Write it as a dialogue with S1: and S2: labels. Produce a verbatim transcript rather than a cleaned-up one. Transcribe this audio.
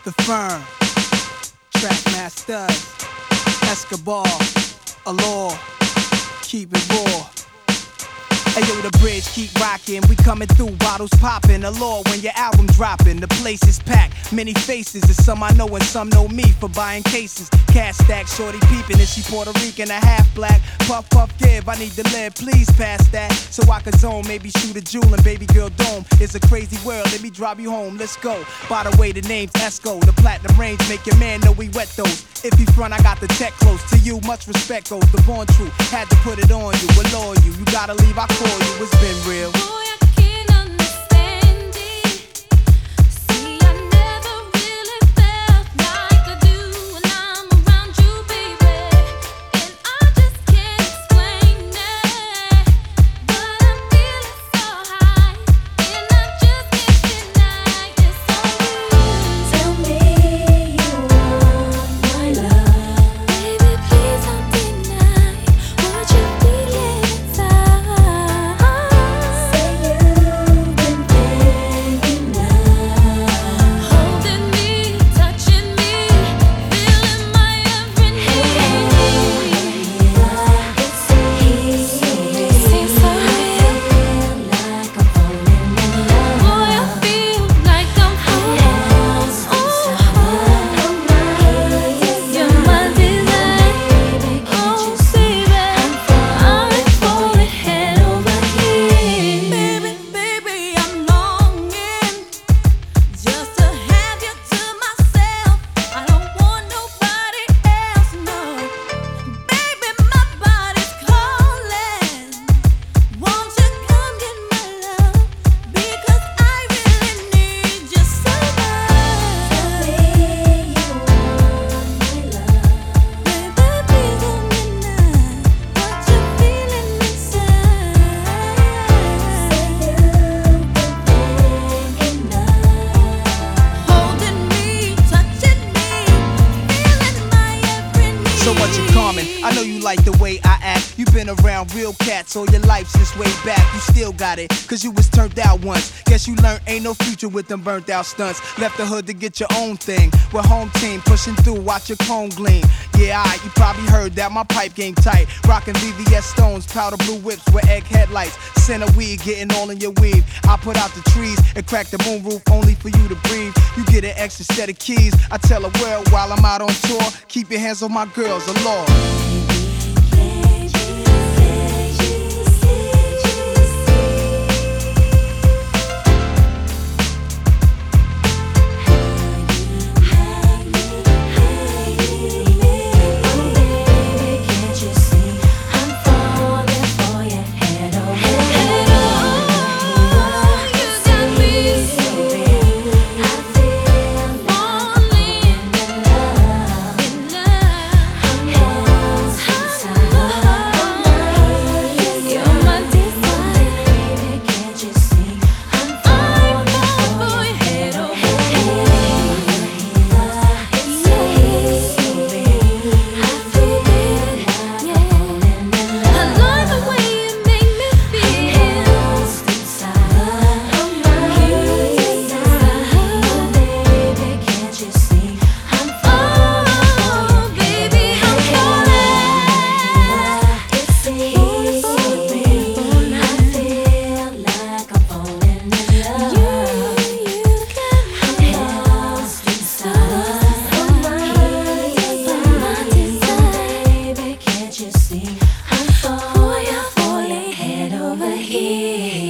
S1: The Firm, Trackmasters, Escobar, Allure, keep it raw. Ayo, the bridge keep rocking. We coming through, bottles popping. Allure when your album dropping. The place is packed, many faces. There's some I know and some know me for buying cases. Cash stack, shorty peeping. Is she Puerto Rican or half black? Puff, puff, give. I need to live, please pass that. So I can zone, maybe shoot a jewel and baby girl dome. It's a crazy world, let me drive you home. Let's go. By the way, the name's Esco. The platinum range make your man know we wet those. If he front, I got the tech close. To you, much respect goes. The born truth, had to put it on you. Allure you, you gotta leave, I call you. It's been real.
S2: Boy, I can't understand it. See, I never really felt like I do when I'm around you, baby. And I just can't explain it. But I'm feeling so high, and I just can't deny it's so real.
S3: Tell me you want my love.
S2: Baby, please don't deny what you're feeling inside.
S3: Say you've been thinking now.
S2: Holding me, touching me, feeling my every need.
S3: It seems so real.
S2: Seems so real.
S3: Like I'm falling in love.
S2: Boy, I feel like I'm falling. You're my desire. Oh, baby, I'm falling head over heels. Baby, baby, I'm longing just to have you to myself. I don't want nobody else, no. Baby, my body's calling. Won't you come get my love? Because I really need you so much.
S3: Say you want my love.
S2: Baby, please don't deny what you're feeling inside.
S3: Say you've been thinking now.
S2: Holding me, touching me, feeling my every need.
S1: So what you coming? I know you like the way I act. You been around real cats all your life since way back. You still got it, cause you was turned out once. Guess you learned ain't no future with them burnt out stunts. Left the hood to get your own thing. With home team pushing through, watch your cone gleam. Yeah, alright, you probably heard that my pipe game tight. Rockin' V V S stones, powder blue whips with egg headlights. Center weed getting all in your weave. I put out the trees and crack the moon roof only for you to breathe. You get an extra set of keys. I tell the world while I'm out on tour, keep your hands on my girls, Allure.
S3: I'm falling head over heels.